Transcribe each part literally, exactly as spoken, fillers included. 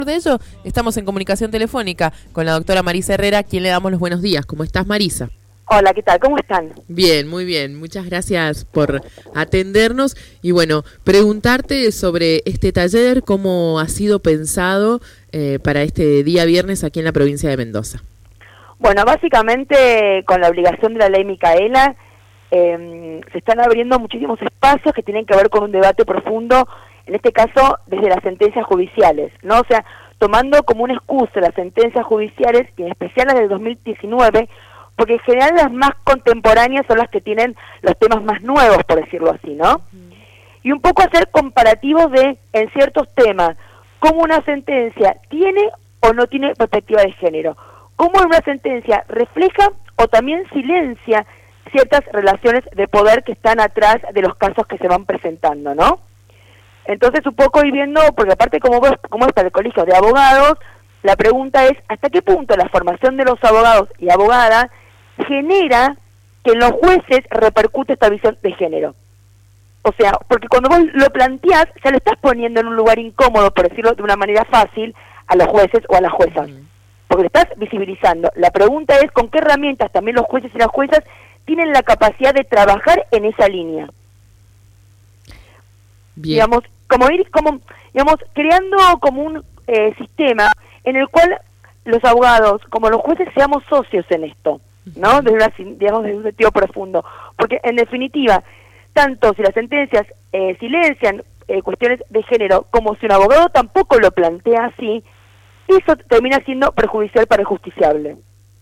De ello, estamos en comunicación telefónica con la doctora Marisa Herrera, a quien le damos los buenos días. ¿Cómo estás, Marisa? Hola, ¿qué tal? ¿Cómo están? Bien, muy bien. Muchas gracias por atendernos. Y bueno, preguntarte sobre este taller, cómo ha sido pensado eh, para este día viernes aquí en la provincia de Mendoza. Bueno, básicamente con la obligación de la ley Micaela, eh, se están abriendo muchísimos espacios que tienen que ver con un debate profundo, en este caso desde las sentencias judiciales, ¿no? O sea, tomando como una excusa las sentencias judiciales, y en especial las del dos mil diecinueve, porque en general las más contemporáneas son las que tienen los temas más nuevos, por decirlo así, ¿no? Uh-huh. Y un poco hacer comparativos de, en ciertos temas, cómo una sentencia tiene o no tiene perspectiva de género, cómo una sentencia refleja o también silencia ciertas relaciones de poder que están atrás de los casos que se van presentando, ¿no? Entonces un poco ir viendo, porque aparte como, como está el colegio de abogados, la pregunta es hasta qué punto la formación de los abogados y abogadas genera que en los jueces repercute esta visión de género. O sea, porque cuando vos lo planteás, ya lo estás poniendo en un lugar incómodo, por decirlo de una manera fácil, a los jueces o a las juezas. Porque lo estás visibilizando. La pregunta es con qué herramientas también los jueces y las juezas tienen la capacidad de trabajar en esa línea. Bien. Digamos, como ir, como, digamos, creando como un eh, sistema en el cual los abogados, como los jueces, seamos socios en esto, ¿no? Desde una, digamos, desde un sentido profundo. Porque, en definitiva, tanto si las sentencias eh, silencian eh, cuestiones de género, como si un abogado tampoco lo plantea así, eso termina siendo perjudicial para el justiciable.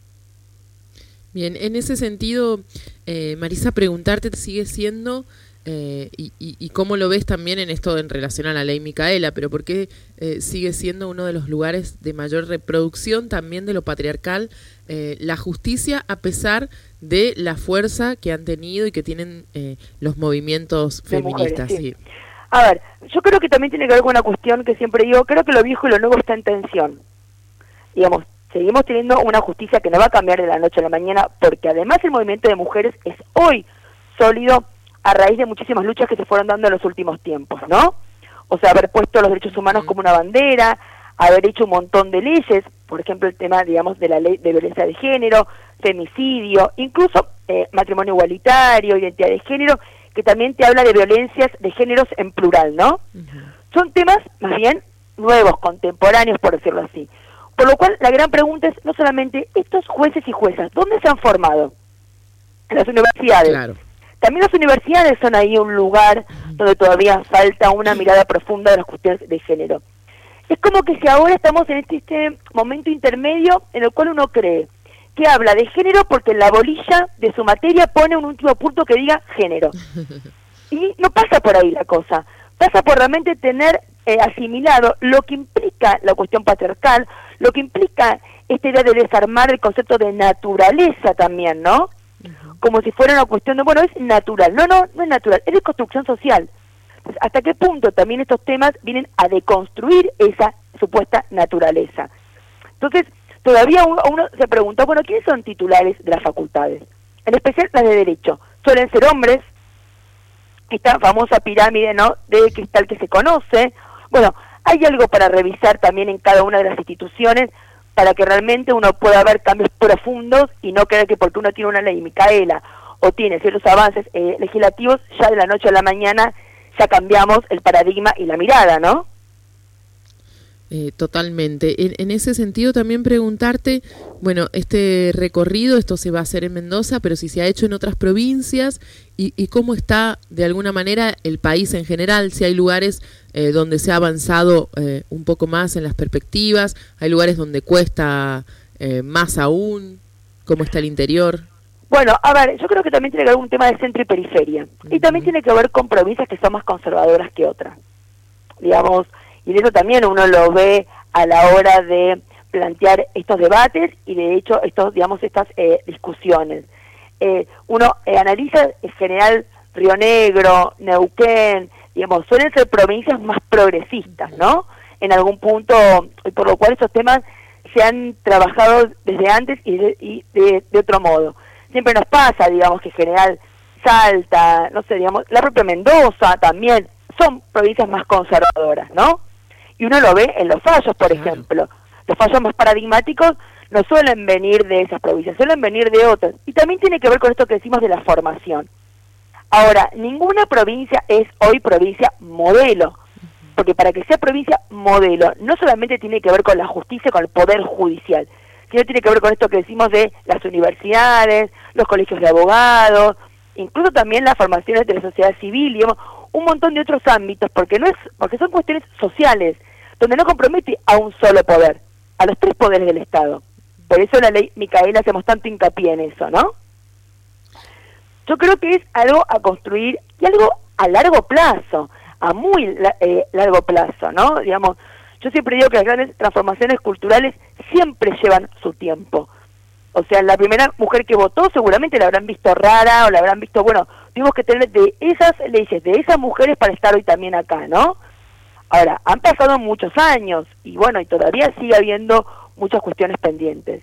Bien, en ese sentido, eh, Marisa, preguntarte sigue siendo... Eh, y, y, y cómo lo ves también en esto en relación a la ley Micaela, pero por qué eh, sigue siendo uno de los lugares de mayor reproducción también de lo patriarcal, eh, la justicia, a pesar de la fuerza que han tenido y que tienen eh, los movimientos de feministas. Mujeres, sí. Sí. A ver, yo creo que también tiene que ver con una cuestión que siempre digo, creo que lo viejo y lo nuevo está en tensión. Digamos, seguimos teniendo una justicia que no va a cambiar de la noche a la mañana, porque además el movimiento de mujeres es hoy sólido a raíz de muchísimas luchas que se fueron dando en los últimos tiempos, ¿no? O sea, haber puesto los derechos humanos como una bandera, haber hecho un montón de leyes, por ejemplo, el tema, digamos, de la ley de violencia de género, femicidio, incluso eh, matrimonio igualitario, identidad de género, que también te habla de violencias de géneros en plural, ¿no? Uh-huh. Son temas, más bien, nuevos, contemporáneos, por decirlo así. Por lo cual, la gran pregunta es, no solamente, estos jueces y juezas, ¿dónde se han formado? En las universidades. Claro. También las universidades son ahí un lugar donde todavía falta una mirada profunda de las cuestiones de género. Es como que si ahora estamos en este, este momento intermedio en el cual uno cree que habla de género porque en la bolilla de su materia pone un último punto que diga género. Y no pasa por ahí la cosa. Pasa por realmente tener eh, asimilado lo que implica la cuestión patriarcal, lo que implica esta idea de desarmar el concepto de naturaleza también, ¿no? Como si fuera una cuestión de, bueno, es natural. No, no, no es natural, es de construcción social. Entonces, ¿hasta qué punto también estos temas vienen a deconstruir esa supuesta naturaleza? Entonces, todavía uno, uno se pregunta, bueno, ¿quiénes son titulares de las facultades? En especial las de Derecho. Suelen ser hombres, esta famosa pirámide, ¿no?, de cristal que se conoce. Bueno, hay algo para revisar también en cada una de las instituciones, para que realmente uno pueda ver cambios profundos y no creer que porque uno tiene una ley Micaela o tiene ciertos avances eh, legislativos, ya de la noche a la mañana ya cambiamos el paradigma y la mirada, ¿no? Eh, totalmente. En, en ese sentido también preguntarte, bueno, este recorrido, esto se va a hacer en Mendoza, pero si se ha hecho en otras provincias y, y cómo está de alguna manera el país en general, si hay lugares eh, donde se ha avanzado eh, un poco más en las perspectivas, hay lugares donde cuesta eh, más aún, cómo está el interior. Bueno, a ver, yo creo que también tiene que ver un tema de centro y periferia, uh-huh. Y también tiene que ver con provincias que son más conservadoras que otras, digamos. Y de eso también uno lo ve a la hora de plantear estos debates y de hecho estos, digamos, estas eh, discusiones. Eh, uno eh, analiza en general Río Negro, Neuquén, digamos, suelen ser provincias más progresistas, ¿no? En algún punto, y por lo cual esos temas se han trabajado desde antes y de, y de, de otro modo. Siempre nos pasa, digamos, que en general Salta, no sé, digamos, la propia Mendoza también, son provincias más conservadoras, ¿no? Y uno lo ve en los fallos, por Claro. ejemplo. Los fallos más paradigmáticos no suelen venir de esas provincias, suelen venir de otras. Y también tiene que ver con esto que decimos de la formación. Ahora, ninguna provincia es hoy provincia modelo, porque para que sea provincia modelo, no solamente tiene que ver con la justicia, con el poder judicial, sino tiene que ver con esto que decimos de las universidades, los colegios de abogados, incluso también las formaciones de la sociedad civil, digamos, un montón de otros ámbitos, porque no es, porque son cuestiones sociales, donde no compromete a un solo poder, a los tres poderes del Estado. Por eso en la ley Micaela hacemos tanto hincapié en eso, ¿no? Yo creo que es algo a construir y algo a largo plazo, a muy eh, largo plazo, ¿no? Digamos, yo siempre digo que las grandes transformaciones culturales siempre llevan su tiempo. O sea, la primera mujer que votó seguramente la habrán visto rara o la habrán visto, bueno, tuvimos que tener de esas leyes, de esas mujeres para estar hoy también acá, ¿no? Ahora, han pasado muchos años y bueno, y todavía sigue habiendo muchas cuestiones pendientes.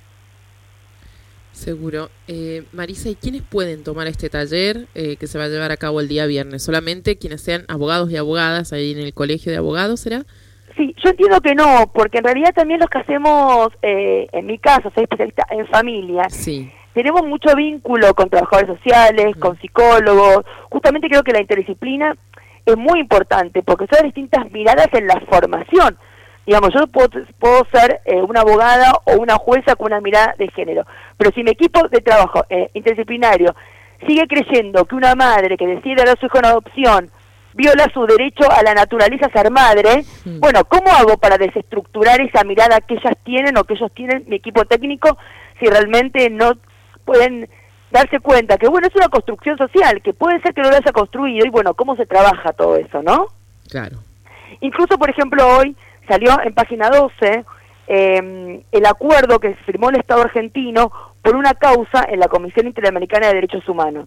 Seguro. Eh, Marisa, ¿y quiénes pueden tomar este taller eh, que se va a llevar a cabo el día viernes? ¿Solamente quienes sean abogados y abogadas ahí en el colegio de abogados, será? Sí, yo entiendo que no, porque en realidad también los que hacemos, eh, en mi caso, soy especialista en familia, Sí. tenemos mucho vínculo con trabajadores sociales, Mm. con psicólogos. Justamente creo que la interdisciplina es muy importante, porque son distintas miradas en la formación. Digamos, yo puedo, puedo ser eh, una abogada o una jueza con una mirada de género, pero si mi equipo de trabajo eh, interdisciplinario sigue creyendo que una madre que decide dar a su hijo en adopción viola su derecho a la naturaleza a ser madre, Mm. bueno, ¿cómo hago para desestructurar esa mirada que ellas tienen o que ellos tienen, mi equipo técnico, si realmente no pueden darse cuenta que, bueno, es una construcción social, que puede ser que no lo haya construido, y bueno, ¿cómo se trabaja todo eso, no? Claro. Incluso, por ejemplo, hoy salió en página doce eh, el acuerdo que firmó el Estado argentino por una causa en la Comisión Interamericana de Derechos Humanos.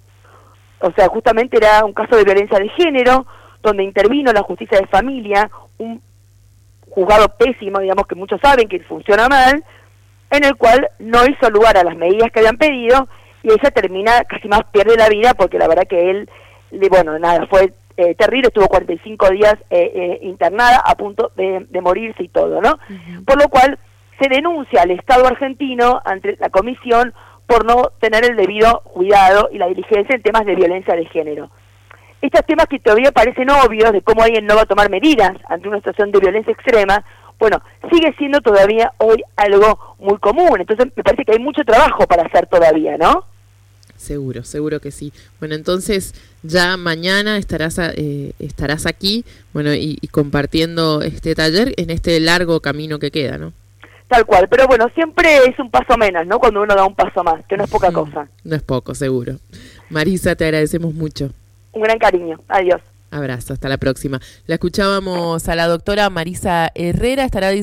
O sea, justamente era un caso de violencia de género, donde intervino la justicia de familia, un juzgado pésimo, digamos, que muchos saben que funciona mal, en el cual no hizo lugar a las medidas que habían pedido, y ella termina, casi más pierde la vida, porque la verdad que él, le- bueno, nada, fue eh, terrible, estuvo cuarenta y cinco días eh, eh, internada, a punto de, de morirse y todo, ¿no? Uh-huh. Por lo cual, se denuncia al Estado argentino ante la Comisión por no tener el debido cuidado y la diligencia en temas de violencia de género. Estos temas que todavía parecen obvios, de cómo alguien no va a tomar medidas ante una situación de violencia extrema, bueno, sigue siendo todavía hoy algo muy común. Entonces me parece que hay mucho trabajo para hacer todavía, ¿no? Seguro, seguro que sí. Bueno, entonces ya mañana estarás a- eh, estarás aquí, bueno, y, y compartiendo este taller en este largo camino que queda, ¿no? Tal cual, pero bueno, siempre es un paso menos, ¿no? Cuando uno da un paso más, que no es poca Mm, cosa. No es poco, seguro. Marisa, te agradecemos mucho. Un gran cariño. Adiós. Abrazo, hasta la próxima. La escuchábamos a la doctora Marisa Herrera, estará